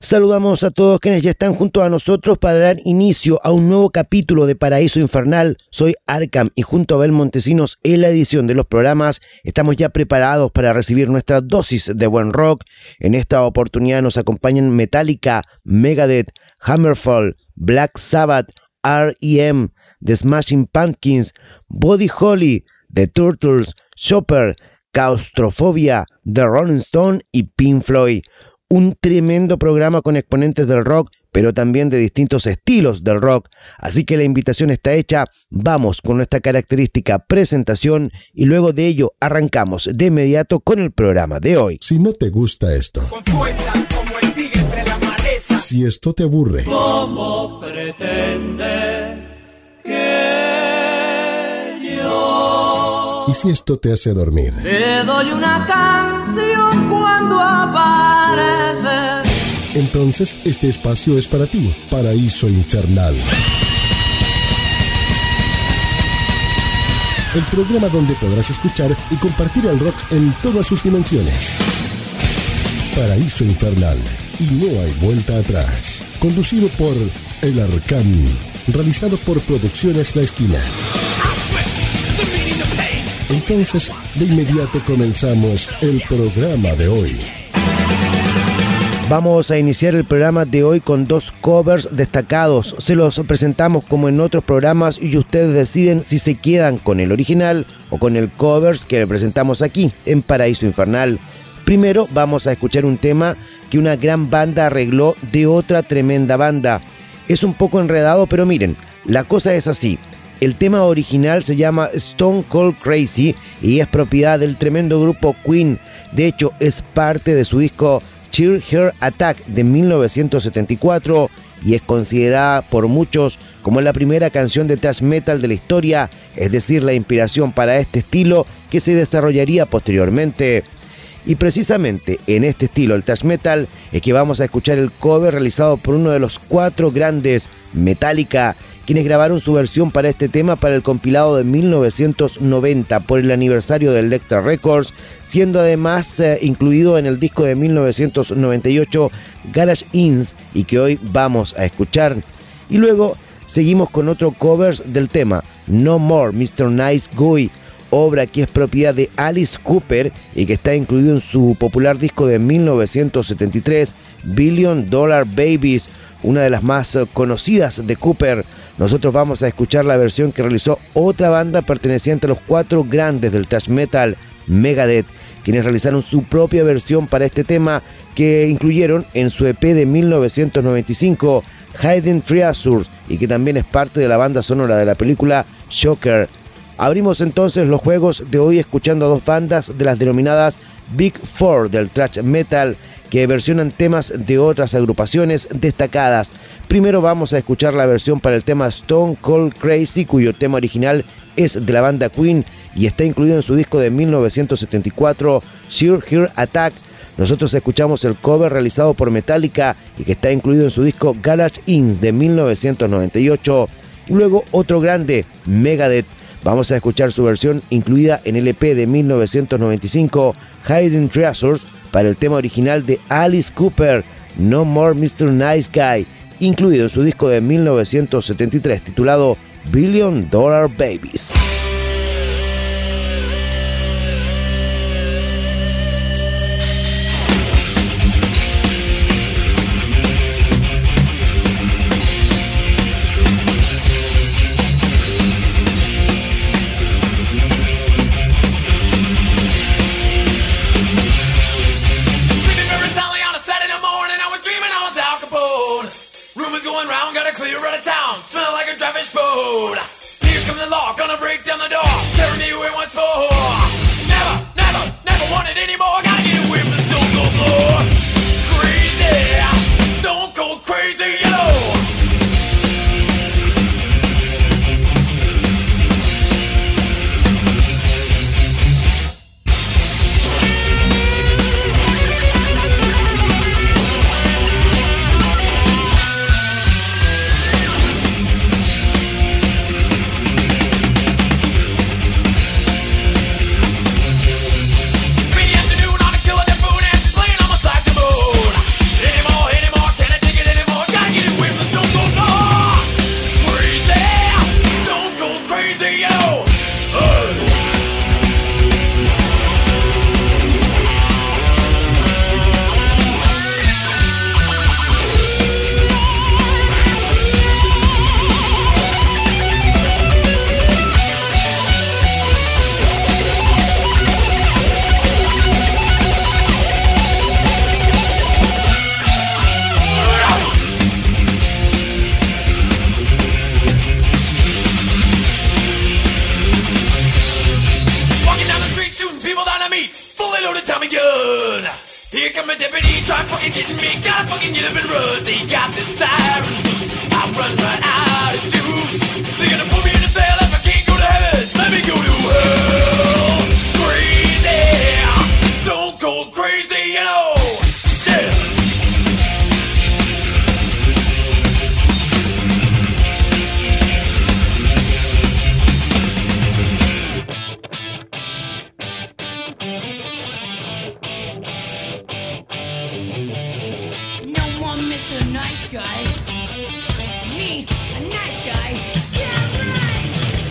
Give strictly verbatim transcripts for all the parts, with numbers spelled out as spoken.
Saludamos a todos quienes ya están junto a nosotros para dar inicio a un nuevo capítulo de Paraíso Infernal. Soy Arkham y junto a Abel Montesinos en la edición de los programas estamos ya preparados para recibir nuestra dosis de buen rock. En esta oportunidad nos acompañan Metallica, Megadeth, Hammerfall, Black Sabbath, R E M, The Smashing Pumpkins, Buddy Holly, The Turtles, Chopper, Claustrofobia, The Rolling Stone y Pink Floyd. Un tremendo programa con exponentes del rock, pero también de distintos estilos del rock. Así que la invitación está hecha. Vamos con nuestra característica presentación y luego de ello arrancamos de inmediato con el programa de hoy. Si no te gusta esto, con fuerza como el tigre entre la maleza. Si esto te aburre, ¿cómo pretende que yo? ¿Y si esto te hace dormir? Te doy una canción cuando apareces. Entonces este espacio es para ti. Paraíso Infernal. El programa donde podrás escuchar y compartir el rock en todas sus dimensiones. Paraíso Infernal. Y no hay vuelta atrás. Conducido por El Arcán. Realizado por Producciones La Esquina. Entonces, de inmediato comenzamos el programa de hoy. Vamos a iniciar el programa de hoy con dos covers destacados. Se los presentamos como en otros programas y ustedes deciden si se quedan con el original o con el covers que presentamos aquí en Paraíso Infernal. Primero vamos a escuchar un tema que una gran banda arregló de otra tremenda banda. Es un poco enredado, pero miren, la cosa es así. El tema original se llama Stone Cold Crazy y es propiedad del tremendo grupo Queen. De hecho, es parte de su disco Sheer Heart Attack de mil novecientos setenta y cuatro y es considerada por muchos como la primera canción de thrash metal de la historia, es decir, la inspiración para este estilo que se desarrollaría posteriormente. Y precisamente en este estilo, el thrash metal, es que vamos a escuchar el cover realizado por uno de los cuatro grandes, Metallica, quienes grabaron su versión para este tema para el compilado de mil novecientos noventa por el aniversario de Elektra Records, siendo además eh, incluido en el disco de mil novecientos noventa y ocho Garage Inns y que hoy vamos a escuchar. Y luego seguimos con otro cover del tema No More mister Nice Guy, obra que es propiedad de Alice Cooper y que está incluido en su popular disco de mil novecientos setenta y tres Billion Dollar Babies, una de las más conocidas de Cooper. Nosotros vamos a escuchar la versión que realizó otra banda perteneciente a los cuatro grandes del thrash metal, Megadeth, quienes realizaron su propia versión para este tema que incluyeron en su E P de mil novecientos noventa y cinco, Hidden Treasures, y que también es parte de la banda sonora de la película Shocker. Abrimos entonces los juegos de hoy escuchando a dos bandas de las denominadas Big Four del thrash metal, que versionan temas de otras agrupaciones destacadas. Primero vamos a escuchar la versión para el tema Stone Cold Crazy, cuyo tema original es de la banda Queen y está incluido en su disco de mil novecientos setenta y cuatro, Sheer Heart Attack. Nosotros escuchamos el cover realizado por Metallica y que está incluido en su disco Garage Inns de mil novecientos noventa y ocho. Y luego otro grande, Megadeth. Vamos a escuchar su versión incluida en el E P de mil novecientos noventa y cinco, Hidden Treasures, para el tema original de Alice Cooper, No More mister Nice Guy, incluido en su disco de mil novecientos setenta y tres titulado Billion Dollar Babies. Here comes the law, gonna break down the door, tearing me away once more. Never, never, never want it anymore. Gotta get away from the stone cold floor. Crazy, stone cold crazy, you know. Three afternoon on a killer. get a bit rough. They got the sirens loose. I run right out of juice. They're gonna put me in a cell if I can't go to heaven. Let me go to hell. Crazy, stone cold crazy, you know. Yeah. No more Mister Nice Guy. Me, a nice guy. Yeah, right.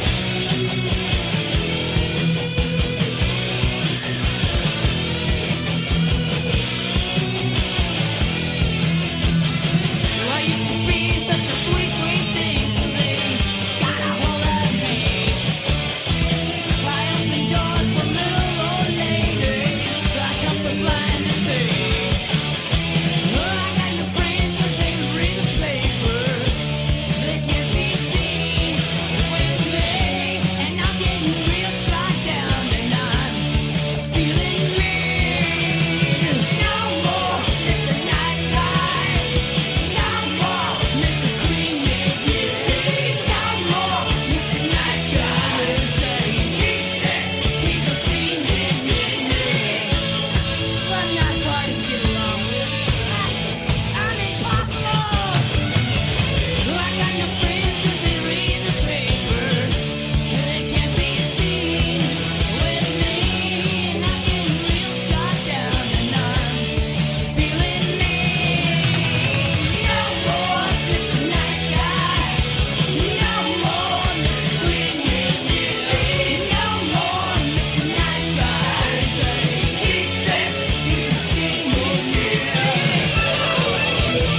I used to be such a sweet, sweet thing till they got a hold of me. Fly open doors for little old ladies, like up the blind to see. Well, I got no friends 'cause they read the papers. They can't be seen with me, and I'm getting real shot down, and I'm feeling mean. No more Mister Nice Guy. No more Mister Clean, yeah, yeah. No more Mister Nice Guy. He's sick, he's a scene, yeah, yeah, yeah. I'm not hard to get along with. I'm impossible. I got no friends 'cause they read the papers. They can't be seen with me, and I'm getting real shot down, and I'm feeling mean. No more Mister Nice Guy. No more Mister Clean, yeah, yeah. No more Mister Nice Guy. He's sick, he's a scene, yeah, yeah.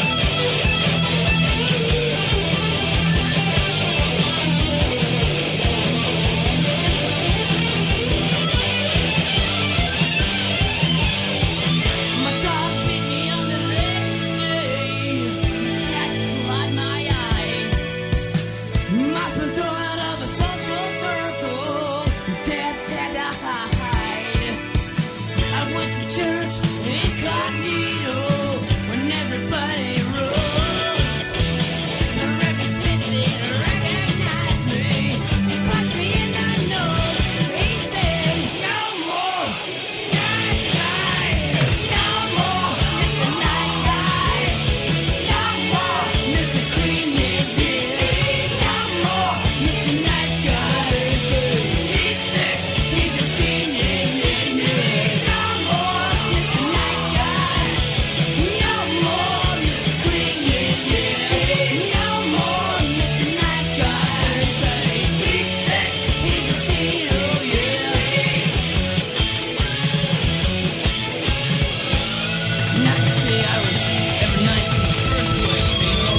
My dog bit me on the leg today. My cat clawed my eye. Mom's been thrown out of a social circle. Dad said to hide. I went to church incognito when everybody rose. The Reverend Smith didn't recognize me. He punched me in the nose. He said, "No more nice guy. No more Mister Nice Guy. No more Mister Clean, yeah, yeah. No more Mister Nice Guy. He's sick, he's a scene, yeah, yeah, yeah. No more Mister Nice Guy. No more Mister Clean, yeah, yeah. No more Mister Nice Guy. He's sick, he's a scene, oh yeah. Not to say I was ever nice in the first place, you know.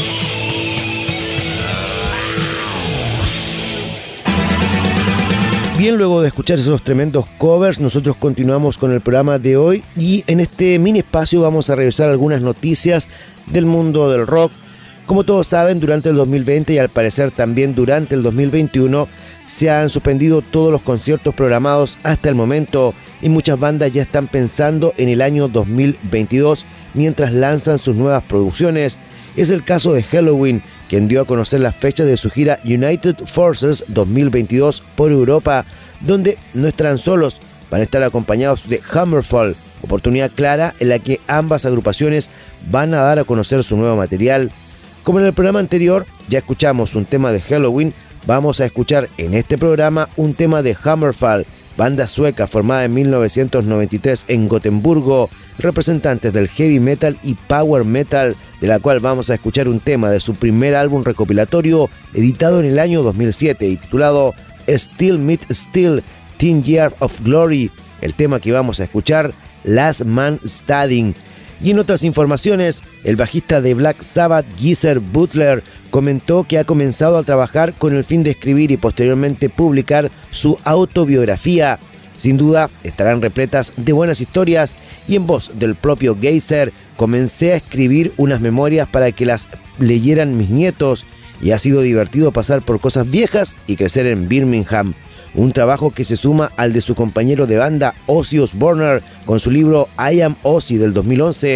Bien, luego de escuchar esos tremendos covers, nosotros continuamos con el programa de hoy y en este mini espacio vamos a revisar algunas noticias del mundo del rock. Como todos saben, durante el dos mil veinte y al parecer también durante el dos mil veintiuno se han suspendido todos los conciertos programados hasta el momento y muchas bandas ya están pensando en el año dos mil veintidós mientras lanzan sus nuevas producciones. Es el caso de Helloween, quien dio a conocer las fechas de su gira United Forces dos mil veintidós por Europa, donde no estarán solos, van a estar acompañados de Hammerfall, oportunidad clara en la que ambas agrupaciones van a dar a conocer su nuevo material. Como en el programa anterior ya escuchamos un tema de Helloween, vamos a escuchar en este programa un tema de Hammerfall, banda sueca formada en mil novecientos noventa y tres en Gotemburgo, representantes del heavy metal y power metal, de la cual vamos a escuchar un tema de su primer álbum recopilatorio editado en el año dos mil siete y titulado Still Meet Still, Ten Years of Glory, el tema que vamos a escuchar, Last Man Standing. Y en otras informaciones, el bajista de Black Sabbath, Geezer Butler, comentó que ha comenzado a trabajar con el fin de escribir y posteriormente publicar su autobiografía. Sin duda, estarán repletas de buenas historias y en voz del propio Geezer, comencé a escribir unas memorias para que las leyeran mis nietos y ha sido divertido pasar por cosas viejas y crecer en Birmingham. Un trabajo que se suma al de su compañero de banda Ozzy Osbourne con su libro I Am Ozzy del dos mil once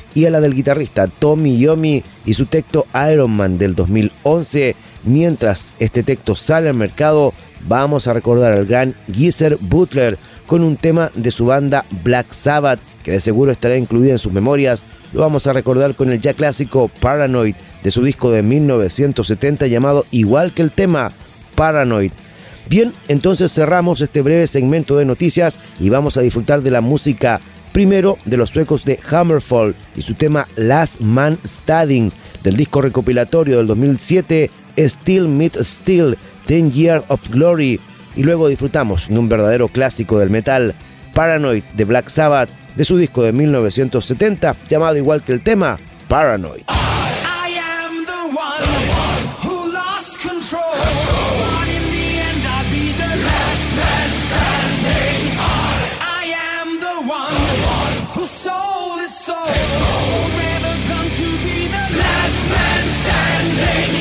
y a la del guitarrista Tommy Iommi y su texto Iron Man del dos mil once. Mientras este texto sale al mercado, vamos a recordar al gran Geezer Butler con un tema de su banda Black Sabbath, que de seguro estará incluida en sus memorias. Lo vamos a recordar con el ya clásico Paranoid de su disco de mil novecientos setenta llamado igual que el tema, Paranoid. Bien, entonces cerramos este breve segmento de noticias y vamos a disfrutar de la música primero de los suecos de Hammerfall y su tema Last Man Standing del disco recopilatorio del dos mil siete Still Meet Still, Ten Years of Glory, y luego disfrutamos de un verdadero clásico del metal, Paranoid de Black Sabbath de su disco de mil novecientos setenta llamado igual que el tema, Paranoid. I am the one who lost control. But in the end, I'll be the last man standing. I am the one whose soul is sold. Forever come to be the last man standing.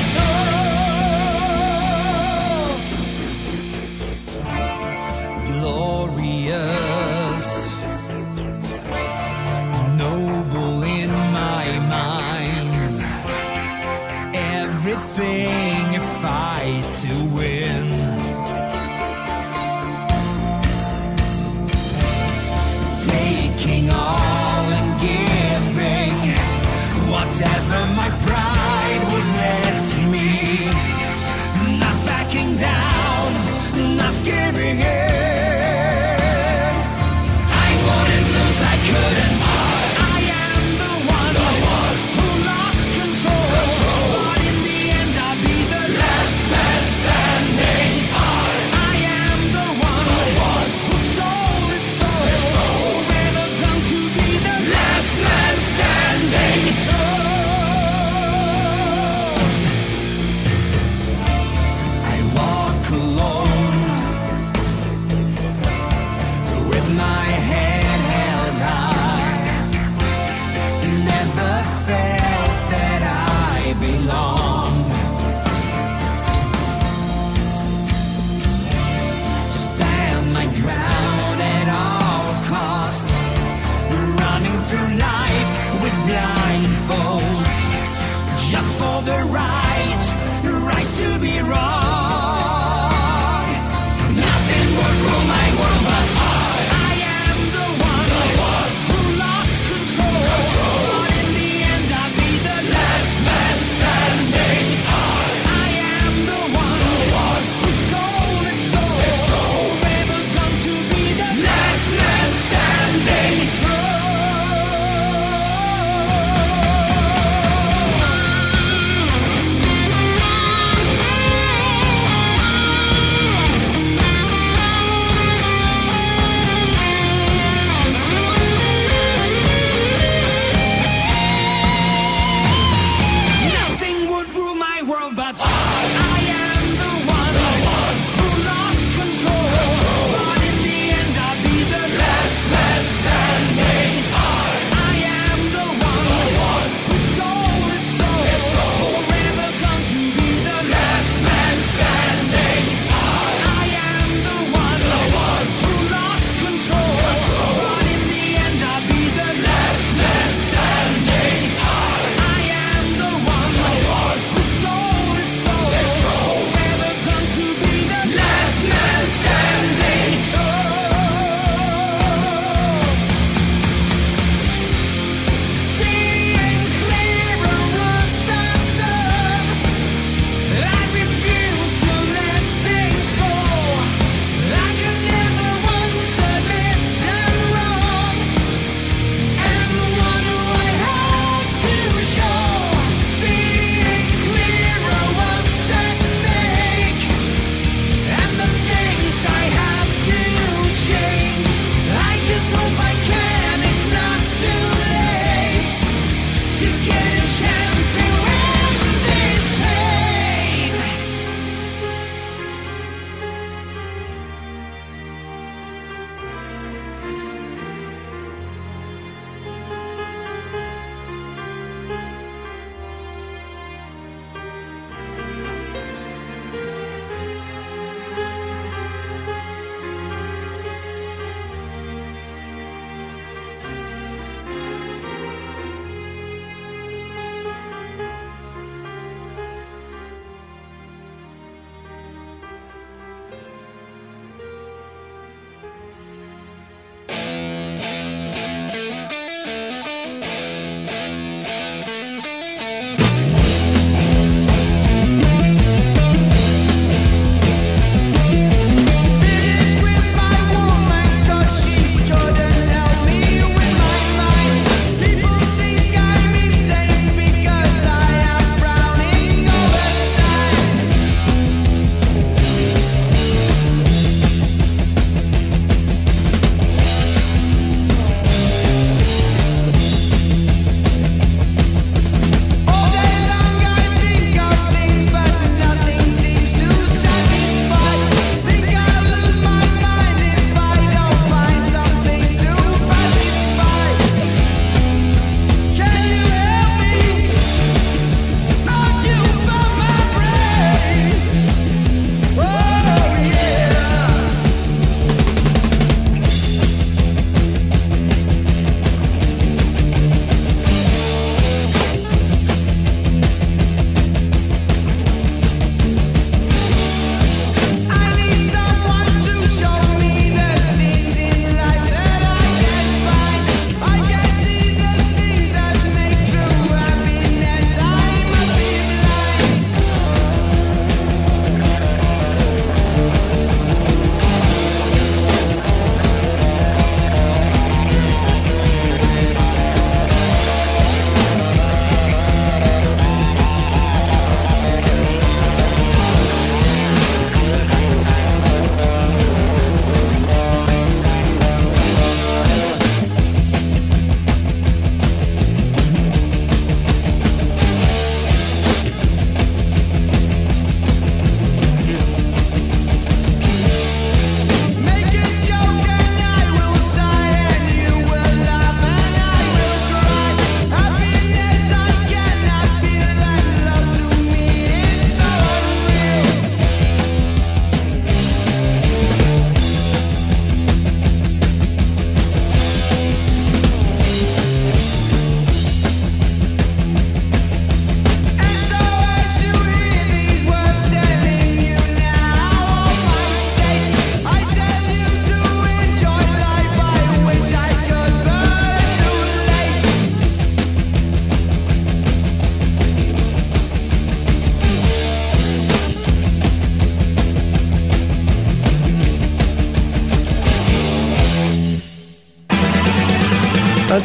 Oh, glorious, noble in my mind. Everything a fight to win. Taking all and giving whatever my pride would let me. Not backing down, not giving in. I wouldn't lose, I couldn't. I am the one, who lost control. But in the end I'll be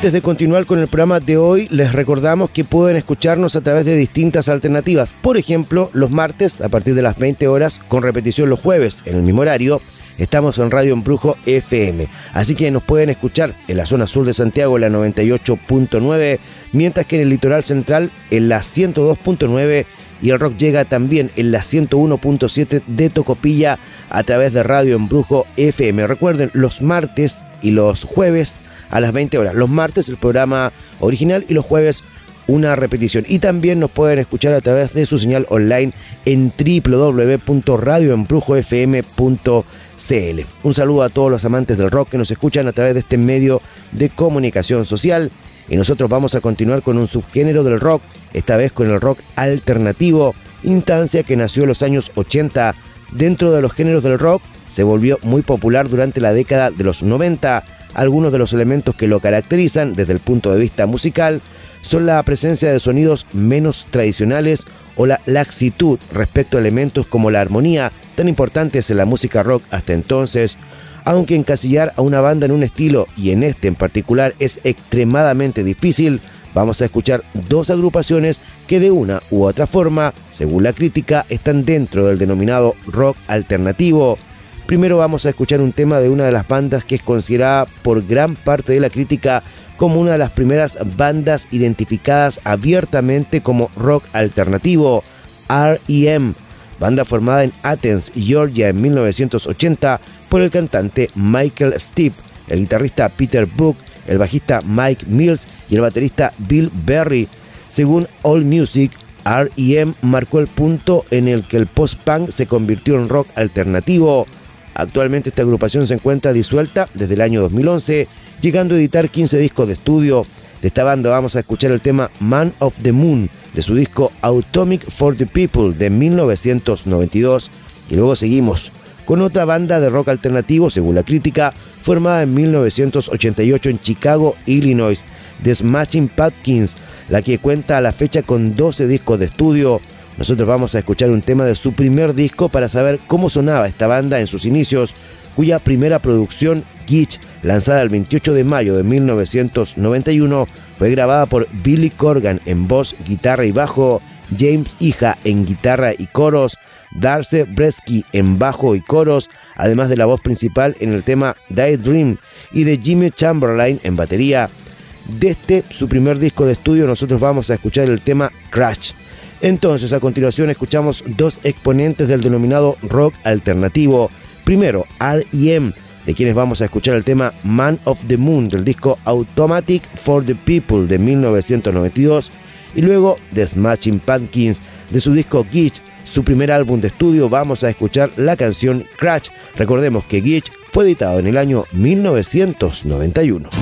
Antes de continuar con el programa de hoy, les recordamos que pueden escucharnos a través de distintas alternativas. Por ejemplo, los martes a partir de las veinte horas, con repetición los jueves en el mismo horario. Estamos en Radio Embrujo F M, así que nos pueden escuchar en la zona sur de Santiago en la noventa y ocho punto nueve, mientras que en el litoral central en la ciento dos punto nueve, y el rock llega también en la ciento uno punto siete de Tocopilla a través de Radio Embrujo F M. Recuerden, los martes y los jueves a las veinte horas. Los martes el programa original y los jueves una repetición. Y también nos pueden escuchar a través de su señal online en doble u doble u doble u punto radio embrujo f m punto c l. Un saludo a todos los amantes del rock que nos escuchan a través de este medio de comunicación social. Y nosotros vamos a continuar con un subgénero del rock, esta vez con el rock alternativo, instancia que nació en los años ochenta. Dentro de los géneros del rock se volvió muy popular durante la década de los noventa. Algunos de los elementos que lo caracterizan desde el punto de vista musical son la presencia de sonidos menos tradicionales o la laxitud respecto a elementos como la armonía, tan importantes en la música rock hasta entonces. Aunque encasillar a una banda en un estilo, y en este en particular, es extremadamente difícil, vamos a escuchar dos agrupaciones que de una u otra forma, según la crítica, están dentro del denominado rock alternativo. Primero vamos a escuchar un tema de una de las bandas que es considerada por gran parte de la crítica como una de las primeras bandas identificadas abiertamente como rock alternativo, R E M, banda formada en Athens, Georgia en mil novecientos ochenta por el cantante Michael Stipe, el guitarrista Peter Buck, el bajista Mike Mills y el baterista Bill Berry. Según AllMusic, R E M marcó el punto en el que el post-punk se convirtió en rock alternativo. Actualmente esta agrupación se encuentra disuelta desde el año dos mil once, llegando a editar quince discos de estudio. De esta banda vamos a escuchar el tema Man of the Moon de su disco Atomic for the People de mil novecientos noventa y dos, y luego seguimos con otra banda de rock alternativo, según la crítica, formada en mil novecientos ochenta y ocho en Chicago, Illinois, The Smashing Pumpkins, la que cuenta a la fecha con doce discos de estudio. Nosotros vamos a escuchar un tema de su primer disco para saber cómo sonaba esta banda en sus inicios, cuya primera producción, Gitch, lanzada el veintiocho de mayo de mil novecientos noventa y uno, fue grabada por Billy Corgan en voz, guitarra y bajo, James Iha en guitarra y coros, Darcy Bresky en bajo y coros, además de la voz principal en el tema Daydream, y de Jimmy Chamberlain en batería. De este, su primer disco de estudio, nosotros vamos a escuchar el tema Crash. Entonces, a continuación escuchamos dos exponentes del denominado rock alternativo. Primero, R E M, de quienes vamos a escuchar el tema Man of the Moon del disco Automatic for the People de mil novecientos noventa y dos, y luego The Smashing Pumpkins de su disco Gitch, su primer álbum de estudio, vamos a escuchar la canción Crash. Recordemos que Gitch fue editado en el año mil novecientos noventa y uno.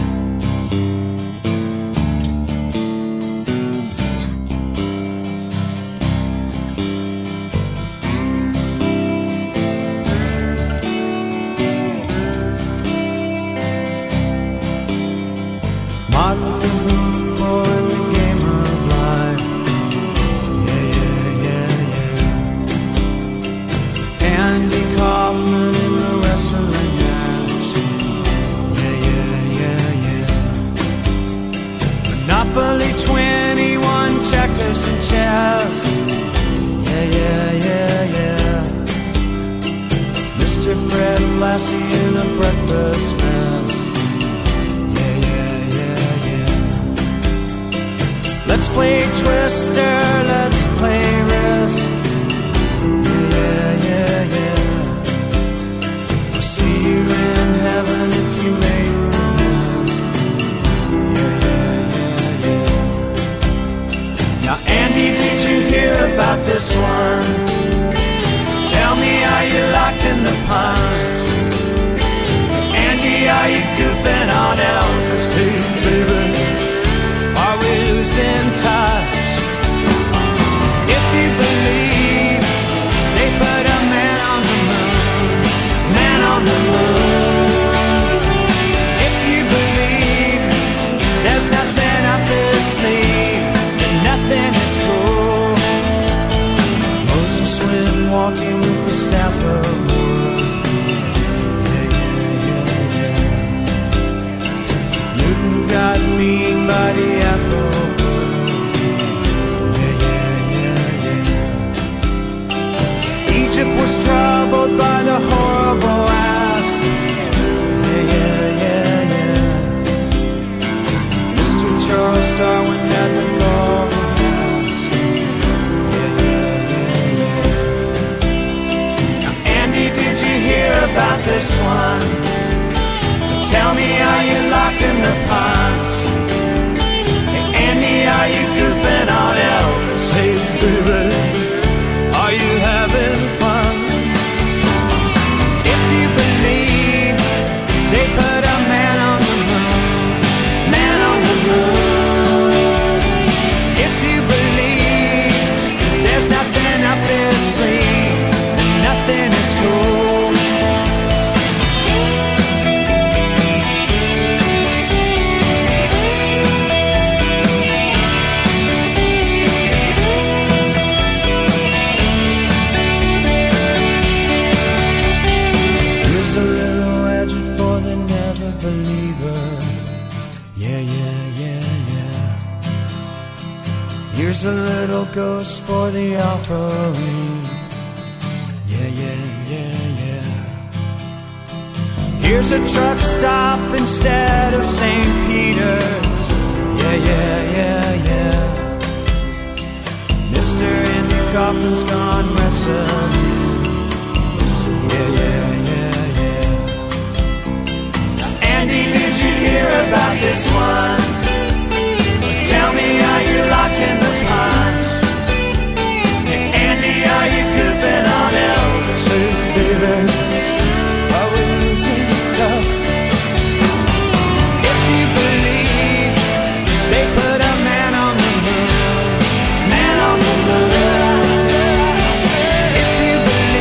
Got me Here's a little ghost for the offering. Yeah, yeah, yeah, yeah. Here's a truck stop instead of Saint Peter's. Yeah, yeah, yeah, yeah. Mister Andy Kaufman's gone wrestling. Yeah, yeah, yeah, yeah. Now, Andy, did you hear about this one? Tell me, are you locked in the pines? Hey, Andy, are you goofing on Elvis? Hey, baby, are we losing tough? If you believe they put a man on the moon, man on the moon. If you believe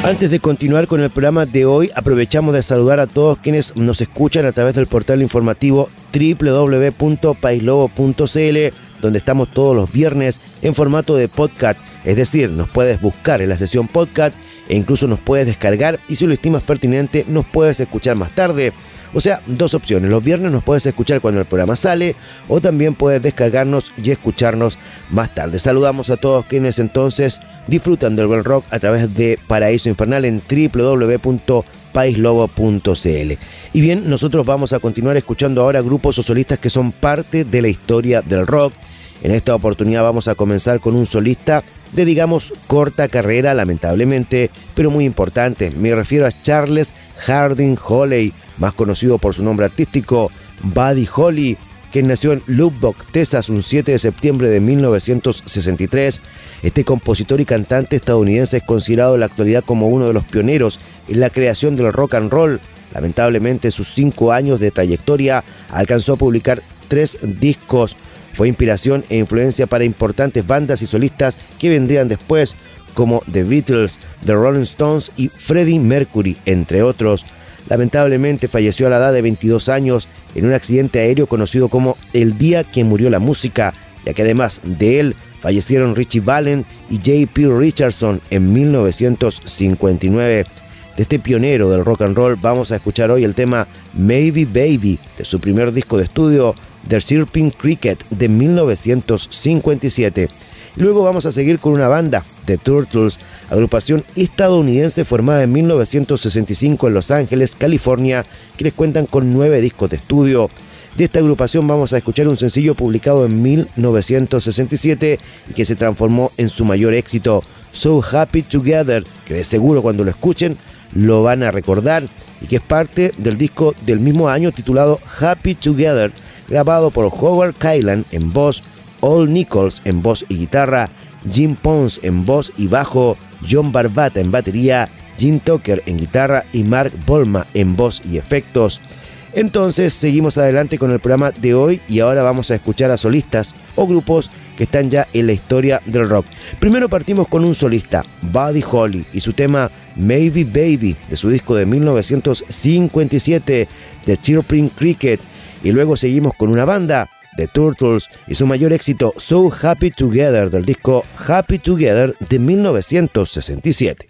Antes de continuar con el programa de hoy, aprovechamos de saludar a todos quienes nos escuchan a través del portal informativo doble u doble u doble u punto país lobo punto c l, donde estamos todos los viernes en formato de podcast, es decir, nos puedes buscar en la sesión podcast e incluso nos puedes descargar y si lo estimas pertinente nos puedes escuchar más tarde. O sea, dos opciones, los viernes nos puedes escuchar cuando el programa sale o también puedes descargarnos y escucharnos más tarde. Saludamos a todos quienes entonces disfrutan del buen rock a través de Paraíso Infernal en doble u doble u doble u punto país lobo punto c l. Y bien, nosotros vamos a continuar escuchando ahora grupos o solistas que son parte de la historia del rock. En esta oportunidad vamos a comenzar con un solista de, digamos, corta carrera, lamentablemente, pero muy importante. Me refiero a Charles Harding Holey, más conocido por su nombre artístico, Buddy Holly, quien nació en Lubbock, Texas, un siete de septiembre de mil novecientos sesenta y tres. Este compositor y cantante estadounidense es considerado en la actualidad como uno de los pioneros en la creación del rock and roll. Lamentablemente, sus cinco años de trayectoria alcanzó a publicar tres discos. Fue inspiración e influencia para importantes bandas y solistas que vendrían después, como The Beatles, The Rolling Stones y Freddie Mercury, entre otros. Lamentablemente falleció a la edad de veintidós años en un accidente aéreo conocido como el día que murió la música, ya que además de él fallecieron Ritchie Valens y J P Richardson en mil novecientos cincuenta y nueve. De este pionero del rock and roll vamos a escuchar hoy el tema Maybe Baby de su primer disco de estudio, The Chirping Cricket, de mil novecientos cincuenta y siete. Luego vamos a seguir con una banda, The Turtles, agrupación estadounidense formada en mil novecientos sesenta y cinco en Los Ángeles, California, quienes cuentan con nueve discos de estudio. De esta agrupación vamos a escuchar un sencillo publicado en mil novecientos sesenta y siete y que se transformó en su mayor éxito, So Happy Together, que de seguro cuando lo escuchen lo van a recordar y que es parte del disco del mismo año titulado Happy Together, grabado por Howard Kaylan en voz, Al Nichols en voz y guitarra, Jim Pons en voz y bajo, John Barbata en batería, Jim Tucker en guitarra y Mark Bolma en voz y efectos. Entonces seguimos adelante con el programa de hoy y ahora vamos a escuchar a solistas o grupos que están ya en la historia del rock. Primero partimos con un solista, Buddy Holly, y su tema Maybe Baby de su disco de mil novecientos cincuenta y siete, The Chirping Cricket, y luego seguimos con una banda, The Turtles, y su mayor éxito, So Happy Together, del disco Happy Together de mil novecientos sesenta y siete.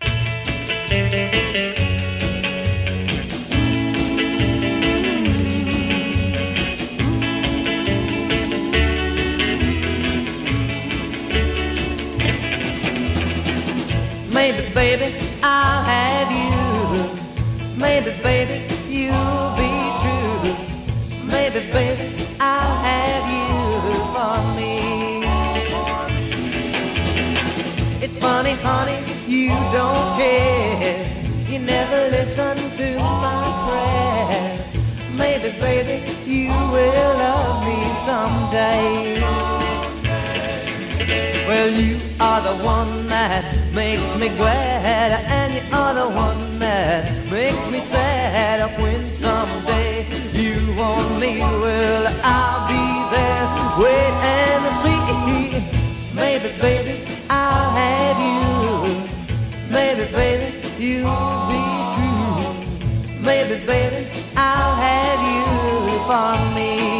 Maybe, baby, I'll have you. Maybe, baby, you'll be true. Maybe, baby, I'll have you for me. It's funny, honey, you don't care. You never listen to my prayer. Maybe, baby, you will love me someday. Well, you are the one that makes me glad, and you are the one that makes me sad. When someday you want me, well, I'll be there, wait and see. Maybe, baby, I'll have you. Maybe, baby, you'll be true. Maybe, baby, I'll have you for me.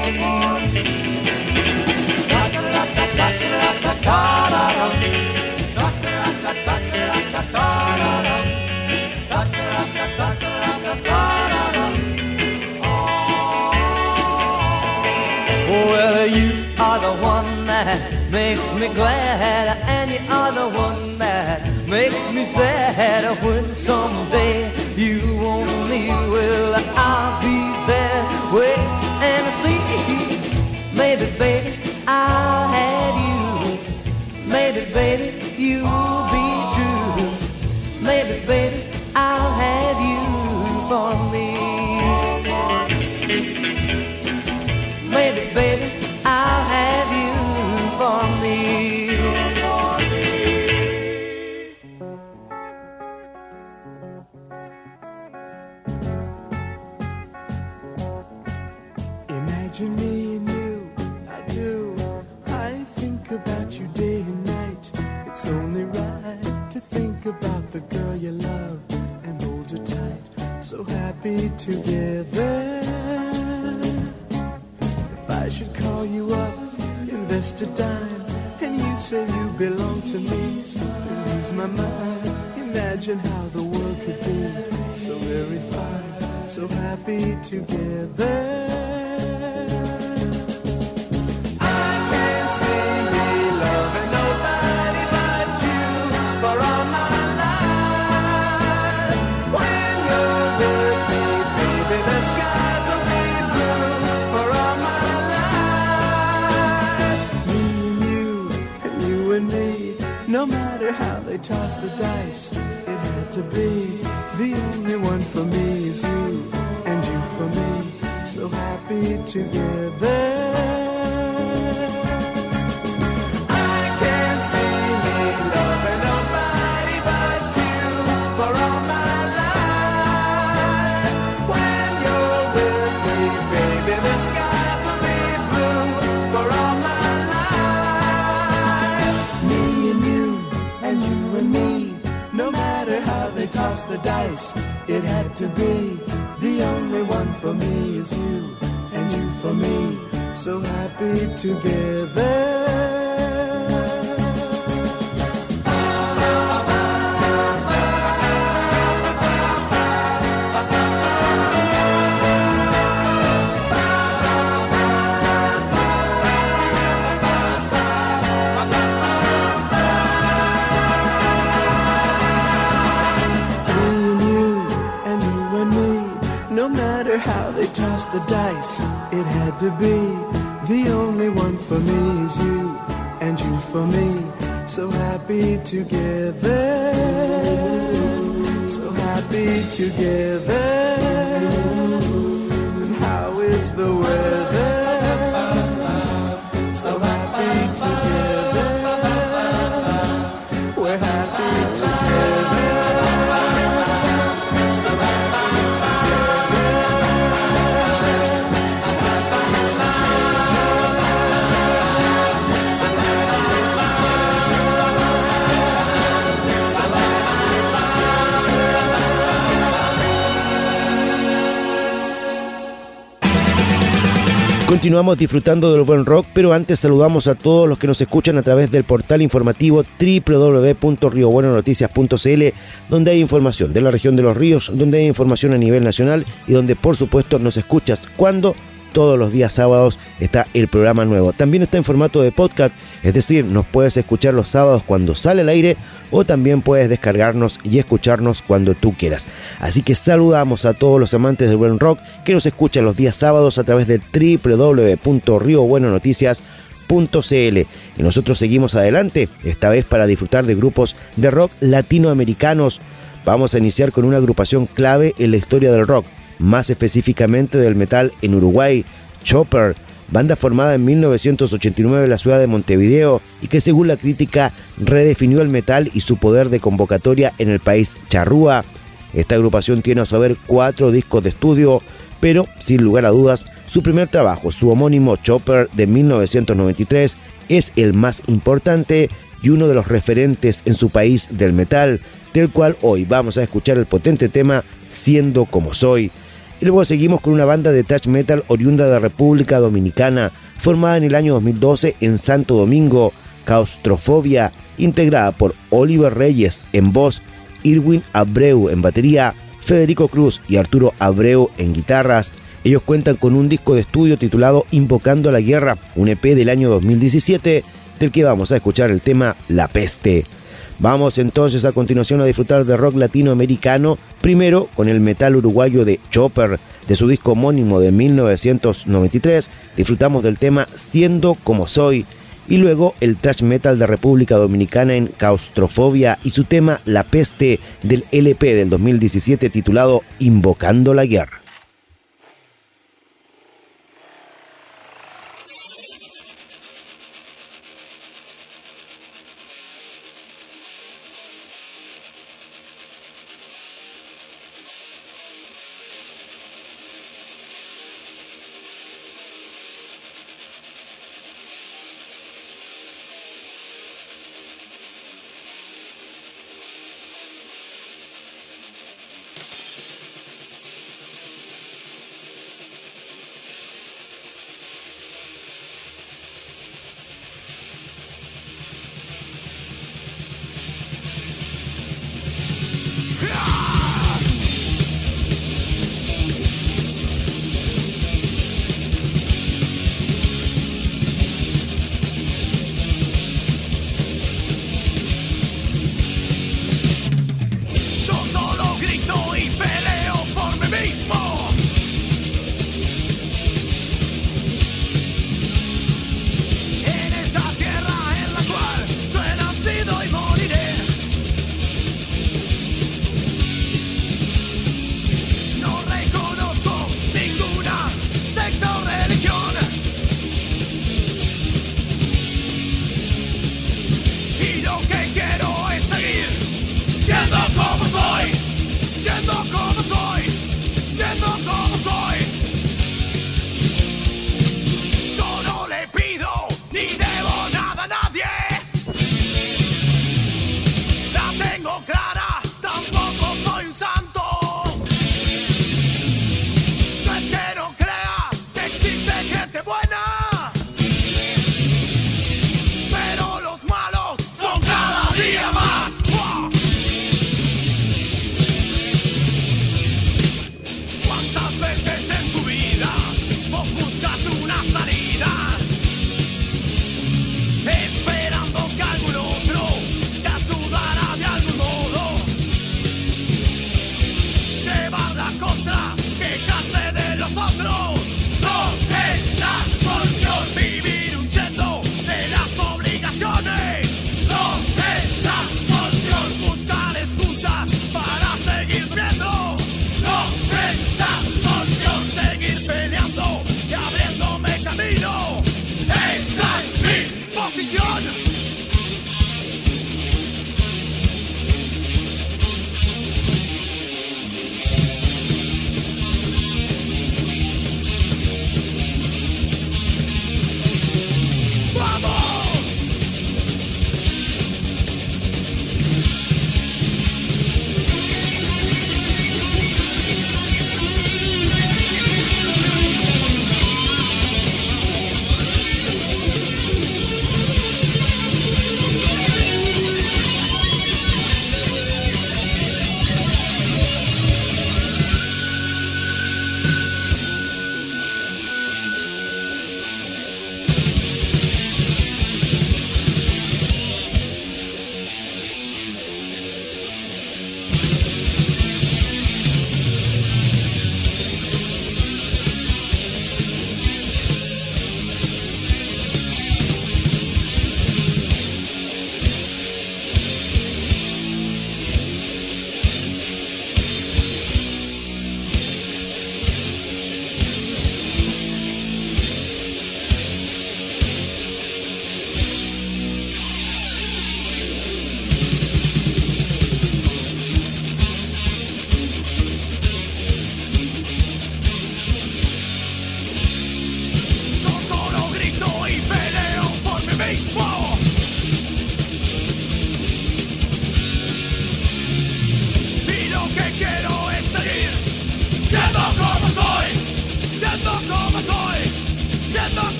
Well, you are the one that makes me glad, and you are the one that makes me sad. When someday you want me, well, I'll be there, wait and see. Maybe, baby, I'll have you. Maybe, baby, you'll be true. Maybe, baby, I'll have you for me. Maybe, baby, I'll have you for me. Imagine me and you, I do. I think about you day and night. It's only right mine, and you say you belong to me. I lose my mind. Imagine how the world could be so very fine, so happy together. No matter how they toss the dice, it had to be. The only one for me is you, and you for me, so happy together. I can't see me loving nobody but you for all my life. When you're with me, baby, the skies will be blue for all my life. Me and you, and you and me, no matter how they toss the dice, it had to be. The only one for me is you, and you for me, so happy together. How they toss the dice, it had to be. The only one for me is you, and you for me, so happy together, so happy together. And how is the weather? So happy together, we're happy together. So happy Continuamos disfrutando del buen rock, pero antes saludamos a todos los que nos escuchan a través del portal informativo doble u doble u doble u punto rio bueno noticias punto c l, donde hay información de la región de los ríos, donde hay información a nivel nacional y donde por supuesto nos escuchas cuando todos los días sábados está el programa nuevo. También está en formato de podcast, es decir, nos puedes escuchar los sábados cuando sale al aire o también puedes descargarnos y escucharnos cuando tú quieras. Así que saludamos a todos los amantes del buen rock que nos escuchan los días sábados a través de doble u doble u doble u punto rio bueno noticias punto c l. Y nosotros seguimos adelante, esta vez para disfrutar de grupos de rock latinoamericanos. Vamos a iniciar con una agrupación clave en la historia del rock, más específicamente del metal en Uruguay, Chopper, banda formada en mil novecientos ochenta y nueve en la ciudad de Montevideo y que según la crítica redefinió el metal y su poder de convocatoria en el país charrúa. Esta agrupación tiene a saber cuatro discos de estudio, pero sin lugar a dudas su primer trabajo, su homónimo Chopper de mil novecientos noventa y tres, es el más importante y uno de los referentes en su país del metal, del cual hoy vamos a escuchar el potente tema Siendo Como Soy. Y luego seguimos con una banda de thrash metal oriunda de República Dominicana, formada en el año dos mil doce en Santo Domingo, Claustrofobia, integrada por Oliver Reyes en voz, Irwin Abreu en batería, Federico Cruz y Arturo Abreu en guitarras. Ellos cuentan con un disco de estudio titulado Invocando la Guerra, un E P del año dos mil diecisiete, del que vamos a escuchar el tema La Peste. Vamos entonces a continuación a disfrutar de rock latinoamericano, primero con el metal uruguayo de Chopper, de su disco homónimo de mil novecientos noventa y tres, disfrutamos del tema Siendo Como Soy, y luego el thrash metal de República Dominicana en Claustrofobia y su tema La Peste del L P del dos mil diecisiete titulado Invocando la Guerra.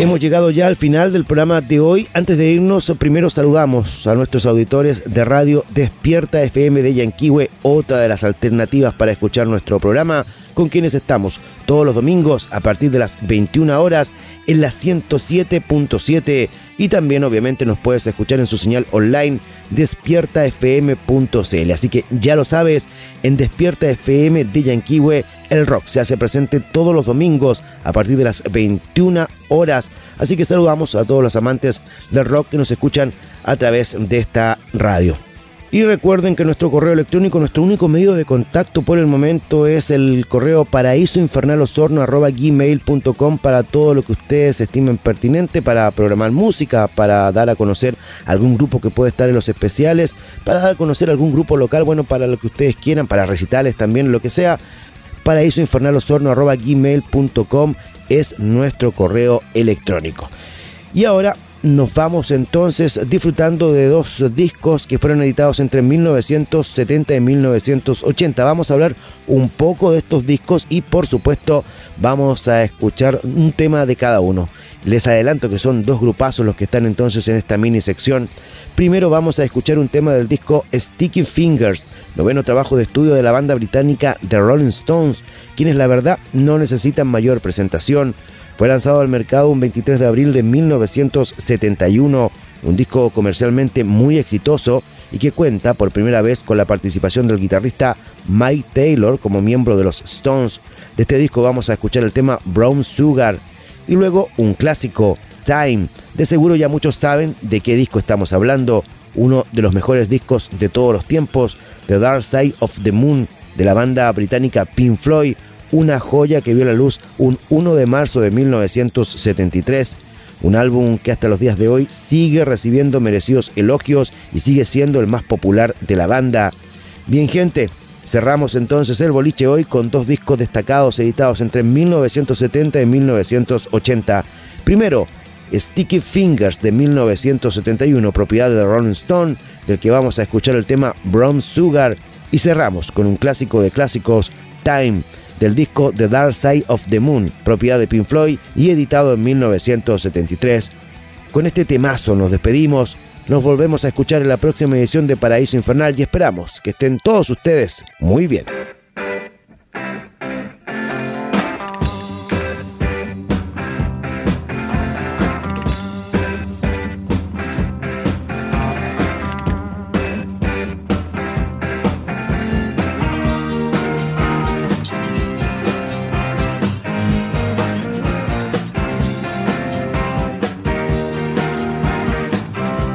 Hemos llegado ya al final del programa de hoy. Antes de irnos, primero saludamos a nuestros auditores de Radio Despierta F M de Yanquihue, otra de las alternativas para escuchar nuestro programa, con quienes estamos todos los domingos a partir de las veintiuna horas en la ciento siete punto siete, y también obviamente nos puedes escuchar en su señal online despierta f m punto c l. Así que ya lo sabes, en Despierta F M de Yanquihue el rock se hace presente todos los domingos a partir de las veintiuna horas. Así que saludamos a todos los amantes del rock que nos escuchan a través de esta radio. Y recuerden que nuestro correo electrónico, nuestro único medio de contacto por el momento, es el correo paraísoinfernalosorno arroba gmail punto com para todo lo que ustedes estimen pertinente, para programar música, para dar a conocer algún grupo que puede estar en los especiales, para dar a conocer algún grupo local, bueno, para lo que ustedes quieran, para recitales también, lo que sea. paraísoinfernalosorno arroba gmail punto com es nuestro correo electrónico. Y ahora nos vamos entonces disfrutando de dos discos que fueron editados entre mil novecientos setenta y mil novecientos ochenta. Vamos a hablar un poco de estos discos y por supuesto vamos a escuchar un tema de cada uno. Les adelanto que son dos grupazos los que están entonces en esta mini sección. Primero vamos a escuchar un tema del disco Sticky Fingers, noveno trabajo de estudio de la banda británica The Rolling Stones, quienes la verdad no necesitan mayor presentación. Fue lanzado al mercado un veintitrés de abril de mil novecientos setenta y uno, un disco comercialmente muy exitoso y que cuenta por primera vez con la participación del guitarrista Mike Taylor como miembro de los Stones. De este disco vamos a escuchar el tema Brown Sugar y luego un clásico, Time. De seguro ya muchos saben de qué disco estamos hablando, uno de los mejores discos de todos los tiempos, The Dark Side of the Moon, de la banda británica Pink Floyd, una joya que vio la luz un primero de marzo de mil novecientos setenta y tres, un álbum que hasta los días de hoy sigue recibiendo merecidos elogios y sigue siendo el más popular de la banda. Bien, gente, cerramos entonces el boliche hoy con dos discos destacados editados entre mil novecientos setenta y mil novecientos ochenta. Primero, Sticky Fingers de mil novecientos setenta y uno, propiedad de Rolling Stone, del que vamos a escuchar el tema Brown Sugar, y cerramos con un clásico de clásicos, Time, del disco The Dark Side of the Moon, propiedad de Pink Floyd y editado en mil novecientos setenta y tres. Con este temazo nos despedimos, nos volvemos a escuchar en la próxima edición de Paraíso Infernal y esperamos que estén todos ustedes muy bien.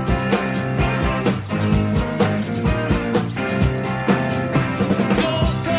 Go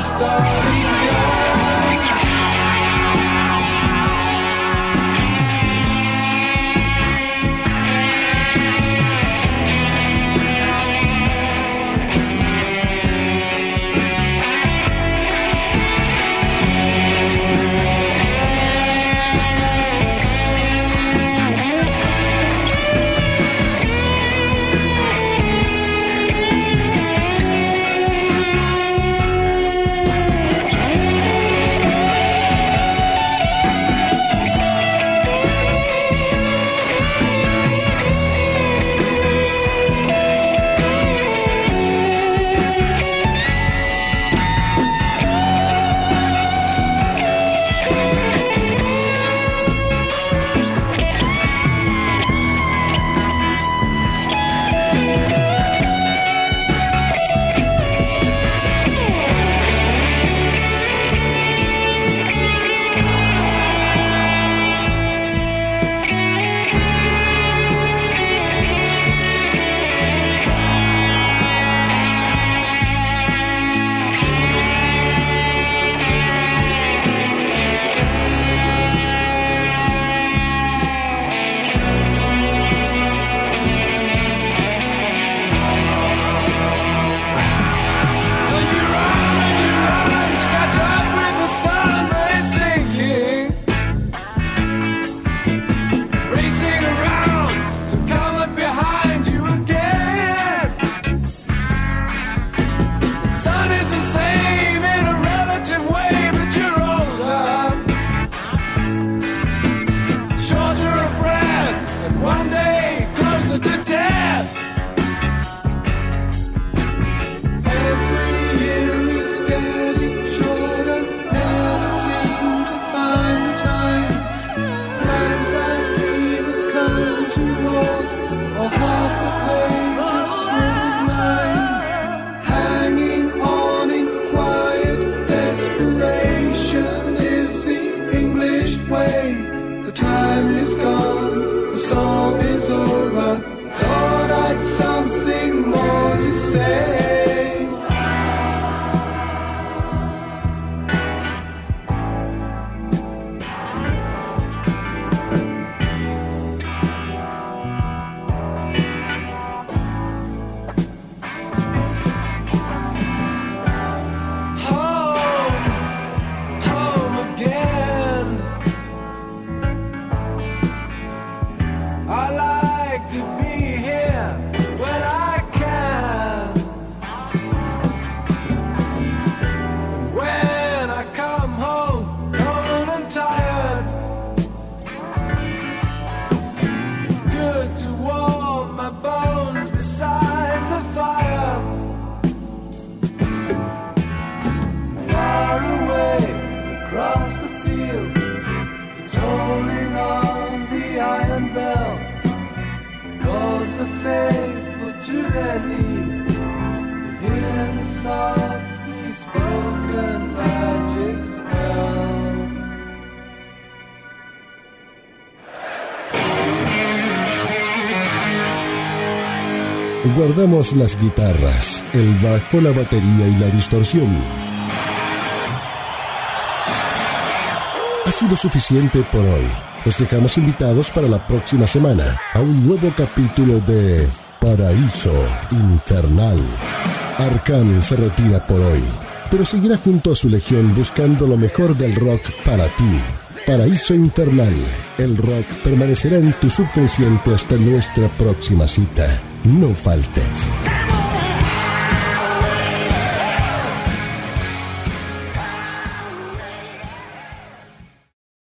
starting gun. Guardamos las guitarras, el bajo, la batería y la distorsión. Ha sido suficiente por hoy. Los dejamos invitados para la próxima semana a un nuevo capítulo de Paraíso Infernal. Arkham se retira por hoy, pero seguirá junto a su legión buscando lo mejor del rock para ti. Paraíso Infernal. El rock permanecerá en tu subconsciente hasta nuestra próxima cita. No faltes.